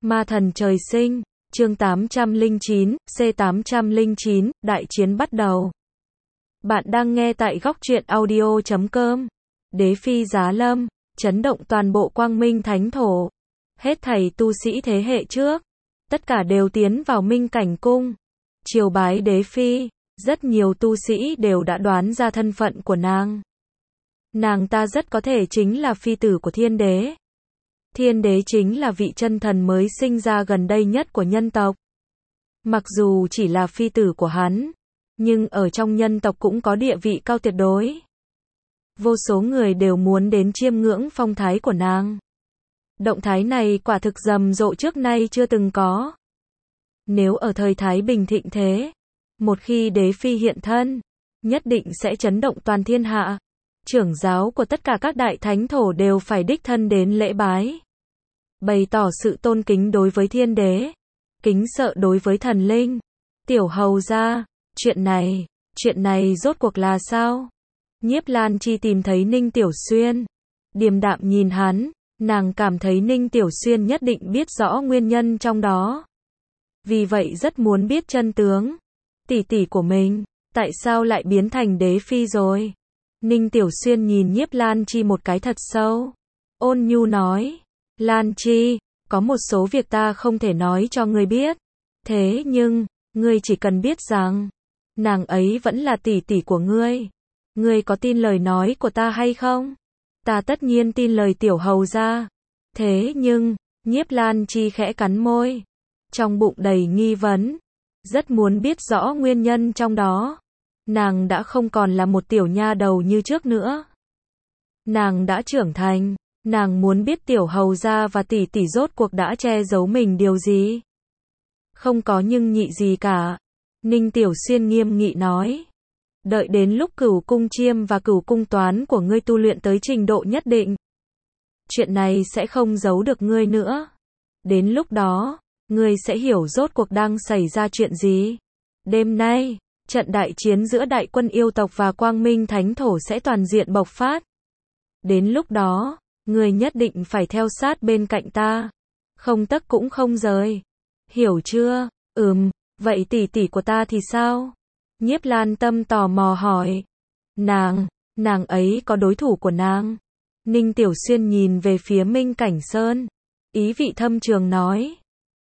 Ma thần trời sinh, chương 809, C809, đại chiến bắt đầu. Bạn đang nghe tại góc truyện audio.com. Đế phi giá lâm, chấn động toàn bộ Quang Minh Thánh Thổ. Hết thảy tu sĩ thế hệ trước, tất cả đều tiến vào Minh Cảnh Cung, triều bái đế phi. Rất nhiều tu sĩ đều đã đoán ra thân phận của nàng. Nàng ta rất có thể chính là phi tử của thiên đế. Thiên đế chính là vị chân thần mới sinh ra gần đây nhất của nhân tộc. Mặc dù chỉ là phi tử của hắn, nhưng ở trong nhân tộc cũng có địa vị cao tuyệt đối. Vô số người đều muốn đến chiêm ngưỡng phong thái của nàng. Động thái này quả thực rầm rộ trước nay chưa từng có. Nếu ở thời Thái Bình thịnh thế, một khi đế phi hiện thân, nhất định sẽ chấn động toàn thiên hạ. Trưởng giáo của tất cả các đại thánh thổ đều phải đích thân đến lễ bái, bày tỏ sự tôn kính đối với thiên đế, kính sợ đối với thần linh. Tiểu hầu gia, chuyện này rốt cuộc là sao? Nhiếp Lan Chi tìm thấy Ninh Tiểu Xuyên, điềm đạm nhìn hắn, nàng cảm thấy Ninh Tiểu Xuyên nhất định biết rõ nguyên nhân trong đó. Vì vậy rất muốn biết chân tướng. Tỷ tỷ của mình, tại sao lại biến thành đế phi rồi? Ninh Tiểu Xuyên nhìn Nhiếp Lan Chi một cái thật sâu, ôn nhu nói, Lan Chi, có một số việc ta không thể nói cho ngươi biết. Thế nhưng, ngươi chỉ cần biết rằng, nàng ấy vẫn là tỷ tỷ của ngươi. Ngươi có tin lời nói của ta hay không? Ta tất nhiên tin lời tiểu hầu gia. Thế nhưng, Nhiếp Lan Chi khẽ cắn môi, trong bụng đầy nghi vấn, rất muốn biết rõ nguyên nhân trong đó. Nàng đã không còn là một tiểu nha đầu như trước nữa. Nàng đã trưởng thành, nàng muốn biết tiểu hầu gia và tỷ tỷ rốt cuộc đã che giấu mình điều gì. Không có nhưng nhị gì cả. Ninh Tiểu Xuyên nghiêm nghị nói. Đợi đến lúc Cửu Cung Chiêm và Cửu Cung Toán của ngươi tu luyện tới trình độ nhất định, chuyện này sẽ không giấu được ngươi nữa. Đến lúc đó, ngươi sẽ hiểu rốt cuộc đang xảy ra chuyện gì. Đêm nay, trận đại chiến giữa đại quân yêu tộc và Quang Minh Thánh Thổ sẽ toàn diện bộc phát. Đến lúc đó, ngươi nhất định phải theo sát bên cạnh ta, không tấc cũng không rời. Hiểu chưa? Vậy tỷ tỷ của ta thì sao? Nhiếp Lan Tâm tò mò hỏi. Nàng ấy có đối thủ của nàng? Ninh Tiểu Xuyên nhìn về phía Minh Cảnh Sơn, ý vị thâm trường nói.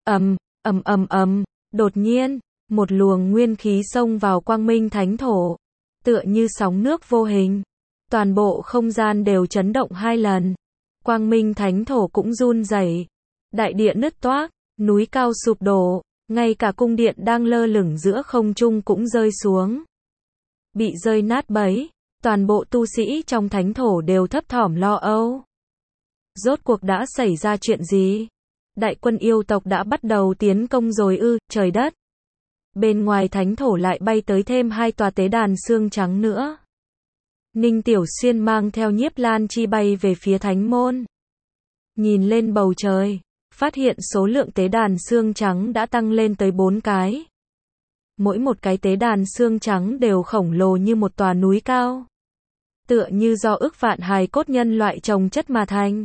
Đột nhiên, một luồng nguyên khí xông vào Quang Minh Thánh Thổ, tựa như sóng nước vô hình. Toàn bộ không gian đều chấn động 2 lần. Quang Minh Thánh Thổ cũng run rẩy, đại địa nứt toác, núi cao sụp đổ, ngay cả cung điện đang lơ lửng giữa không trung cũng rơi xuống, bị rơi nát bấy. Toàn bộ tu sĩ trong thánh thổ đều thấp thỏm lo âu. Rốt cuộc đã xảy ra chuyện gì? Đại quân yêu tộc đã bắt đầu tiến công rồi ư? Trời đất! Bên ngoài thánh thổ lại bay tới thêm 2 tòa tế đàn xương trắng nữa. Ninh Tiểu Xuyên mang theo Nhiếp Lan Chi bay về phía thánh môn. Nhìn lên bầu trời, phát hiện số lượng tế đàn xương trắng đã tăng lên tới 4 cái. Mỗi một cái tế đàn xương trắng đều khổng lồ như một tòa núi cao, tựa như do ức vạn hài cốt nhân loại chồng chất mà thành.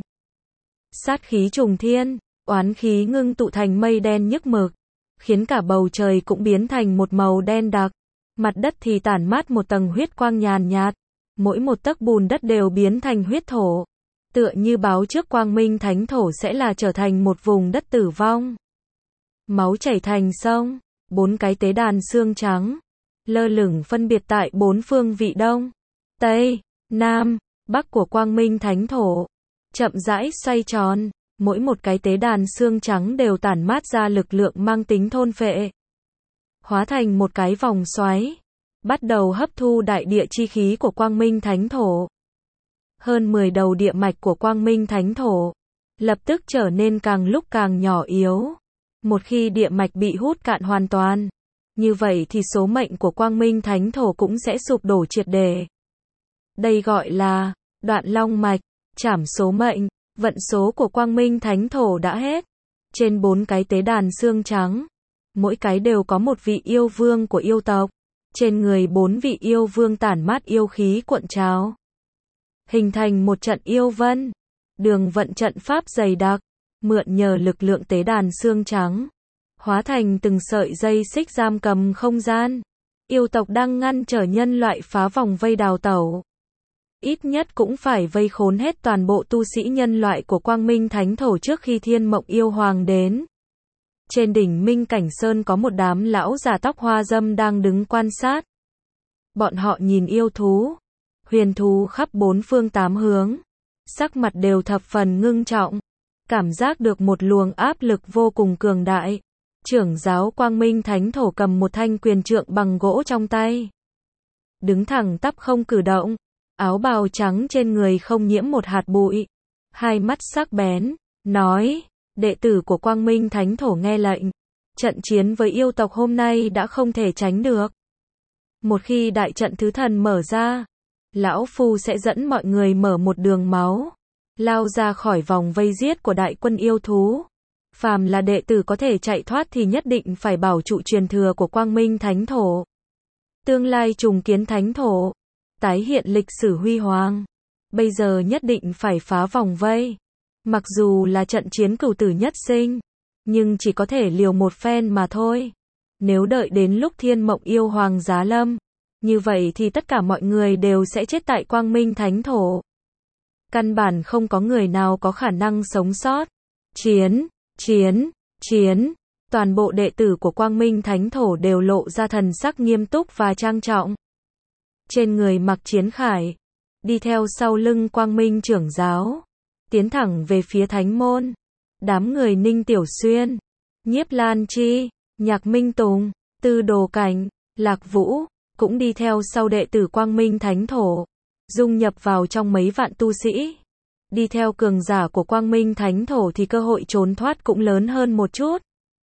Sát khí trùng thiên, oán khí ngưng tụ thành mây đen nhức mực, khiến cả bầu trời cũng biến thành một màu đen đặc. Mặt đất thì tản mát một tầng huyết quang nhàn nhạt, mỗi một tấc bùn đất đều biến thành huyết thổ, tựa như báo trước Quang Minh Thánh Thổ sẽ là trở thành một vùng đất tử vong. Máu chảy thành sông. 4 cái tế đàn xương trắng, lơ lửng phân biệt tại 4 phương vị đông, tây, nam, bắc của Quang Minh Thánh Thổ, chậm rãi xoay tròn. Mỗi một cái tế đàn xương trắng đều tản mát ra lực lượng mang tính thôn phệ, hóa thành một cái vòng xoáy, bắt đầu hấp thu đại địa chi khí của Quang Minh Thánh Thổ. Hơn 10 đầu địa mạch của Quang Minh Thánh Thổ lập tức trở nên càng lúc càng nhỏ yếu. Một khi địa mạch bị hút cạn hoàn toàn, như vậy thì số mệnh của Quang Minh Thánh Thổ cũng sẽ sụp đổ triệt để. Đây gọi là đoạn long mạch, trảm số mệnh. Vận số của Quang Minh Thánh Thổ đã hết. Trên 4 cái tế đàn xương trắng, mỗi cái đều có một vị yêu vương của yêu tộc. Trên người 4 vị yêu vương tản mát yêu khí cuộn trào, hình thành một trận yêu vân. Đường vận trận pháp dày đặc, mượn nhờ lực lượng tế đàn xương trắng, hóa thành từng sợi dây xích giam cầm không gian. Yêu tộc đang ngăn trở nhân loại phá vòng vây đào tẩu. Ít nhất cũng phải vây khốn hết toàn bộ tu sĩ nhân loại của Quang Minh Thánh Thổ trước khi Thiên Mộng Yêu Hoàng đến. Trên đỉnh Minh Cảnh Sơn có một đám lão già tóc hoa râm đang đứng quan sát. Bọn họ nhìn yêu thú, huyền thú khắp bốn phương tám hướng, sắc mặt đều thập phần ngưng trọng, cảm giác được một luồng áp lực vô cùng cường đại. Trưởng giáo Quang Minh Thánh Thổ cầm một thanh quyền trượng bằng gỗ trong tay, đứng thẳng tắp không cử động, áo bào trắng trên người không nhiễm một hạt bụi, hai mắt sắc bén, nói: đệ tử của Quang Minh Thánh Thổ nghe lệnh, trận chiến với yêu tộc hôm nay đã không thể tránh được. Một khi đại trận thứ thần mở ra, lão phu sẽ dẫn mọi người mở một đường máu, lao ra khỏi vòng vây giết của đại quân yêu thú. Phàm là đệ tử có thể chạy thoát thì nhất định phải bảo trụ truyền thừa của Quang Minh Thánh Thổ. Tương lai trùng kiến Thánh Thổ, tái hiện lịch sử huy hoàng. Bây giờ nhất định phải phá vòng vây. Mặc dù là trận chiến cửu tử nhất sinh, nhưng chỉ có thể liều một phen mà thôi. Nếu đợi đến lúc Thiên Mộng Yêu Hoàng giáng lâm, như vậy thì tất cả mọi người đều sẽ chết tại Quang Minh Thánh Thổ. Căn bản không có người nào có khả năng sống sót. Chiến, chiến, chiến. Toàn bộ đệ tử của Quang Minh Thánh Thổ đều lộ ra thần sắc nghiêm túc và trang trọng. Trên người mặc chiến khải, đi theo sau lưng Quang Minh trưởng giáo, tiến thẳng về phía thánh môn. Đám người Ninh Tiểu Xuyên, Nhiếp Lan Chi, Nhạc Minh Tùng, Tư Đồ Cảnh, Lạc Vũ, cũng đi theo sau đệ tử Quang Minh Thánh Thổ, dung nhập vào trong mấy vạn tu sĩ. Đi theo cường giả của Quang Minh Thánh Thổ thì cơ hội trốn thoát cũng lớn hơn một chút.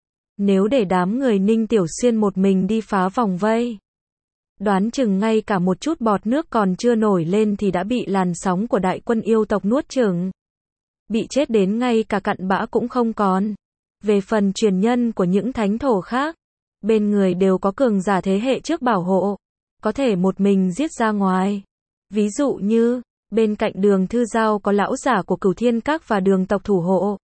Nếu để đám người Ninh Tiểu Xuyên một mình đi phá vòng vây, đoán chừng ngay cả một chút bọt nước còn chưa nổi lên thì đã bị làn sóng của đại quân yêu tộc nuốt chửng. Bị chết đến ngay cả cặn bã cũng không còn. Về phần truyền nhân của những thánh thổ khác, bên người đều có cường giả thế hệ trước bảo hộ, có thể một mình giết ra ngoài. Ví dụ như, bên cạnh Đường Thư Giao có lão giả của Cửu Thiên Các và Đường tộc thủ hộ.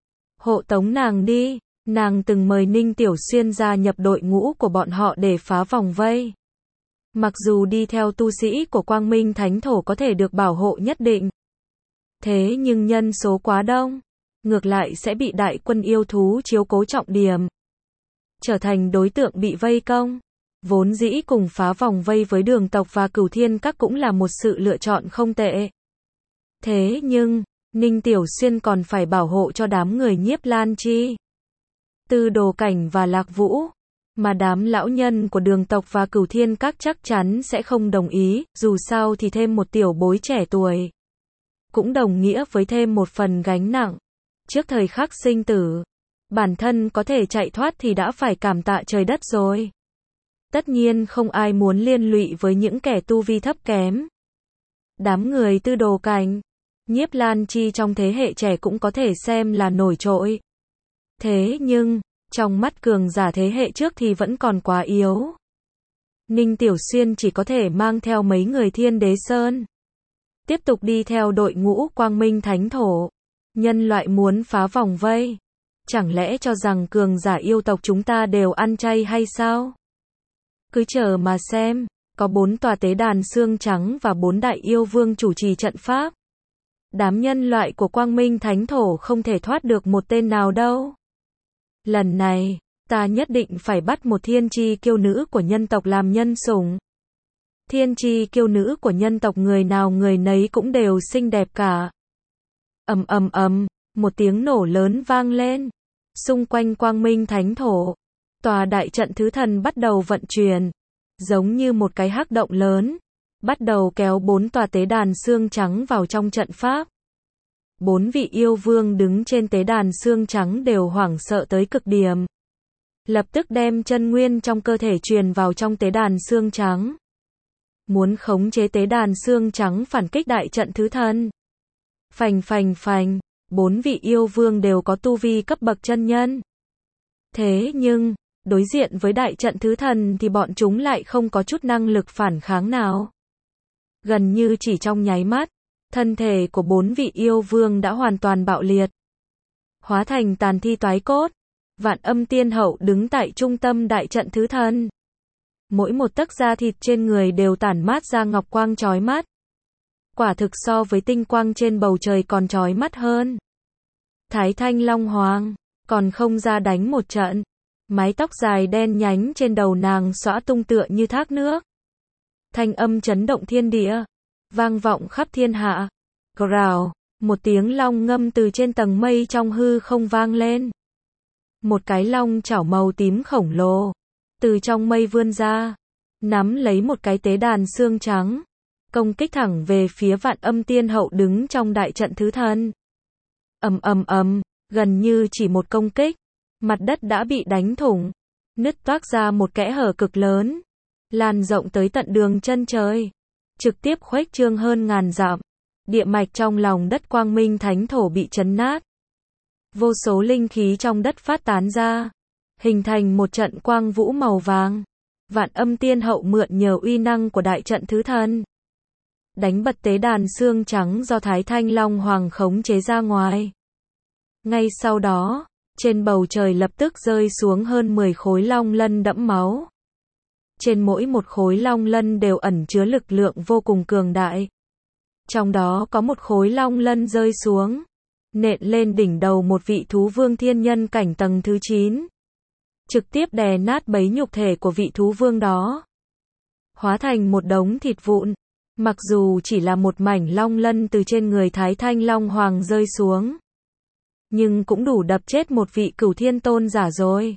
Hộ tống nàng đi, nàng từng mời Ninh Tiểu Xuyên gia nhập đội ngũ của bọn họ để phá vòng vây. Mặc dù đi theo tu sĩ của Quang Minh Thánh Thổ có thể được bảo hộ nhất định, thế nhưng nhân số quá đông, ngược lại sẽ bị đại quân yêu thú chiếu cố trọng điểm, trở thành đối tượng bị vây công. Vốn dĩ cùng phá vòng vây với Đường tộc và Cửu Thiên Các cũng là một sự lựa chọn không tệ. Thế nhưng, Ninh Tiểu Xuyên còn phải bảo hộ cho đám người Nhiếp Lan Chi, Tư Đồ Cảnh và Lạc Vũ, mà đám lão nhân của Đường tộc và Cửu Thiên Các chắc chắn sẽ không đồng ý, dù sao thì thêm một tiểu bối trẻ tuổi, cũng đồng nghĩa với thêm một phần gánh nặng. Trước thời khắc sinh tử, bản thân có thể chạy thoát thì đã phải cảm tạ trời đất rồi. Tất nhiên không ai muốn liên lụy với những kẻ tu vi thấp kém. Đám người Tư Đồ Cảnh, Nhiếp Lan Chi trong thế hệ trẻ cũng có thể xem là nổi trội. Thế nhưng, trong mắt cường giả thế hệ trước thì vẫn còn quá yếu. Ninh Tiểu Xuyên chỉ có thể mang theo mấy người Thiên Đế Sơn, tiếp tục đi theo đội ngũ Quang Minh Thánh Thổ. Nhân loại muốn phá vòng vây, chẳng lẽ cho rằng cường giả yêu tộc chúng ta đều ăn chay hay sao? Cứ chờ mà xem, có 4 tòa tế đàn xương trắng và 4 đại yêu vương chủ trì trận pháp. Đám nhân loại của Quang Minh Thánh Thổ không thể thoát được một tên nào đâu. Lần này, ta nhất định phải bắt một thiên chi kiêu nữ của nhân tộc làm nhân sủng. Thiên chi kiêu nữ của nhân tộc người nào người nấy cũng đều xinh đẹp cả. Ầm ầm ầm, một tiếng nổ lớn vang lên. Xung quanh Quang Minh Thánh Thổ, tòa đại trận thứ thần bắt đầu vận chuyển, giống như một cái hắc động lớn, bắt đầu kéo 4 tòa tế đàn xương trắng vào trong trận pháp. 4 vị yêu vương đứng trên tế đàn xương trắng đều hoảng sợ tới cực điểm. Lập tức đem chân nguyên trong cơ thể truyền vào trong tế đàn xương trắng. Muốn khống chế tế đàn xương trắng phản kích đại trận thứ thần. Phành phành phành, 4 vị yêu vương đều có tu vi cấp bậc chân nhân. Thế nhưng, đối diện với đại trận thứ thần thì bọn chúng lại không có chút năng lực phản kháng nào. Gần như chỉ trong nháy mắt, thân thể của 4 vị yêu vương đã hoàn toàn bạo liệt. hóa thành tàn thi toái cốt. Vạn Âm Tiên Hậu đứng tại trung tâm đại trận thứ thân. Mỗi một tấc da thịt trên người đều tản mát ra ngọc quang chói mắt. Quả thực so với tinh quang trên bầu trời còn chói mắt hơn. Thái Thanh Long Hoàng, còn không ra đánh một trận. Mái tóc dài đen nhánh trên đầu nàng xõa tung tựa như thác nước. Thanh âm chấn động thiên địa, vang vọng khắp thiên hạ. Gào, một tiếng long ngâm từ trên tầng mây trong hư không vang lên. Một cái long chảo màu tím khổng lồ, từ trong mây vươn ra, nắm lấy một cái tế đàn xương trắng, công kích thẳng về phía Vạn Âm Tiên Hậu đứng trong đại trận thứ thân. Ầm, gần như chỉ một công kích, mặt đất đã bị đánh thủng, nứt toác ra một kẽ hở cực lớn, lan rộng tới tận đường chân trời, trực tiếp khuếch trương hơn ngàn dặm. Địa mạch trong lòng đất Quang Minh Thánh Thổ bị chấn nát. Vô số linh khí trong đất phát tán ra, hình thành một trận quang vũ màu vàng. Vạn Âm Tiên Hậu mượn nhờ uy năng của đại trận thứ thân, đánh bật tế đàn xương trắng do Thái Thanh Long Hoàng khống chế ra ngoài. Ngay sau đó, trên bầu trời lập tức rơi xuống hơn 10 khối long lân đẫm máu. Trên mỗi một khối long lân đều ẩn chứa lực lượng vô cùng cường đại. Trong đó có một khối long lân rơi xuống, nện lên đỉnh đầu một vị thú vương thiên nhân cảnh tầng thứ 9. Trực tiếp đè nát bấy nhục thể của vị thú vương đó, hóa thành một đống thịt vụn. Mặc dù chỉ là một mảnh long lân từ trên người Thái Thanh Long Hoàng rơi xuống, nhưng cũng đủ đập chết một vị cửu thiên tôn giả rồi.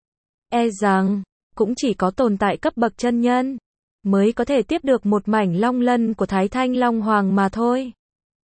E rằng, cũng chỉ có tồn tại cấp bậc chân nhân mới có thể tiếp được một mảnh long lân của Thái Thanh Long Hoàng mà thôi.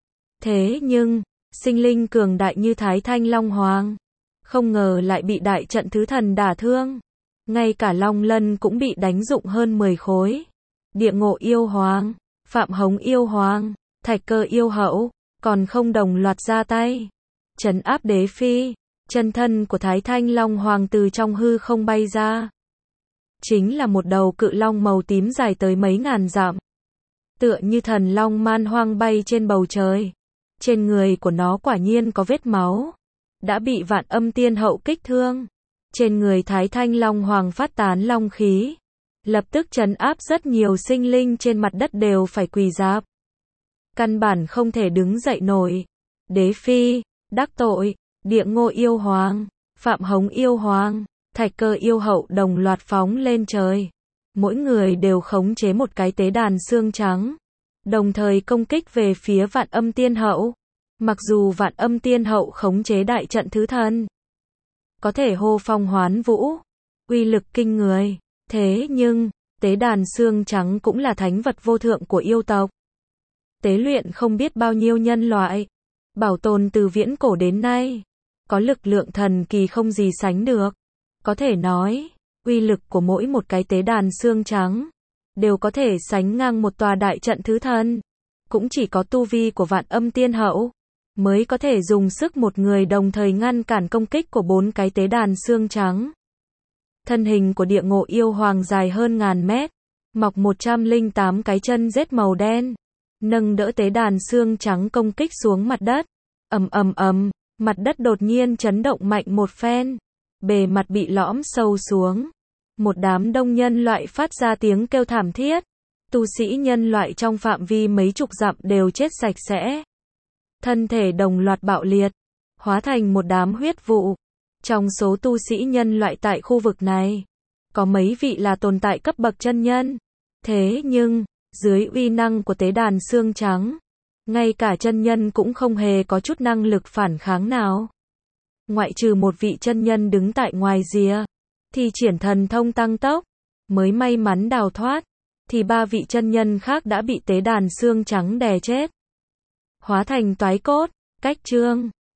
Thế nhưng, sinh linh cường đại như Thái Thanh Long Hoàng, không ngờ lại bị đại trận thứ thần đả thương. Ngay cả long lân cũng bị đánh rụng hơn 10 khối. Địa Ngộ Yêu Hoàng, Phạm Hống Yêu Hoàng, Thạch Cơ Yêu Hậu, còn không đồng loạt ra tay trấn áp đế phi. Chân thân của Thái Thanh Long Hoàng từ trong hư không bay ra, chính là một đầu cự long màu tím dài tới mấy ngàn dặm, tựa như thần long man hoang bay trên bầu trời. Trên người của nó quả nhiên có vết máu, đã bị Vạn Âm Tiên Hậu kích thương. Trên người Thái Thanh Long Hoàng phát tán long khí, lập tức trấn áp rất nhiều sinh linh trên mặt đất đều phải quỳ rạp, căn bản không thể đứng dậy nổi. Đế phi, đắc tội. Địa Ngộ Yêu Hoàng, Phạm Hống Yêu Hoàng, Thạch Cơ Yêu Hậu đồng loạt phóng lên trời. Mỗi người đều khống chế một cái tế đàn xương trắng, đồng thời công kích về phía Vạn Âm Tiên Hậu. Mặc dù Vạn Âm Tiên Hậu khống chế đại trận thứ thân, có thể hô phong hoán vũ, uy lực kinh người, thế nhưng, tế đàn xương trắng cũng là thánh vật vô thượng của yêu tộc. Tế luyện không biết bao nhiêu nhân loại, bảo tồn từ viễn cổ đến nay, có lực lượng thần kỳ không gì sánh được. Có thể nói, uy lực của mỗi một cái tế đàn xương trắng đều có thể sánh ngang một tòa đại trận thứ thân. Cũng chỉ có tu vi của Vạn Âm Tiên Hậu mới có thể dùng sức một người đồng thời ngăn cản công kích của 4 cái tế đàn xương trắng. Thân hình của Địa Ngộ Yêu Hoàng dài hơn ngàn mét, mọc 108 cái chân rết màu đen, nâng đỡ tế đàn xương trắng công kích xuống mặt đất. Ầm, mặt đất đột nhiên chấn động mạnh một phen, bề mặt bị lõm sâu xuống. Một đám đông nhân loại phát ra tiếng kêu thảm thiết. Tu sĩ nhân loại trong phạm vi mấy chục dặm đều chết sạch sẽ. Thân thể đồng loạt bạo liệt, hóa thành một đám huyết vụ. Trong số tu sĩ nhân loại tại khu vực này, có mấy vị là tồn tại cấp bậc chân nhân. Thế nhưng, dưới uy năng của tế đàn xương trắng, ngay cả chân nhân cũng không hề có chút năng lực phản kháng nào. Ngoại trừ một vị chân nhân đứng tại ngoài rìa, thì triển thần thông tăng tốc, mới may mắn đào thoát, thì 3 vị chân nhân khác đã bị tế đàn xương trắng đè chết, hóa thành toái cốt. Cách chương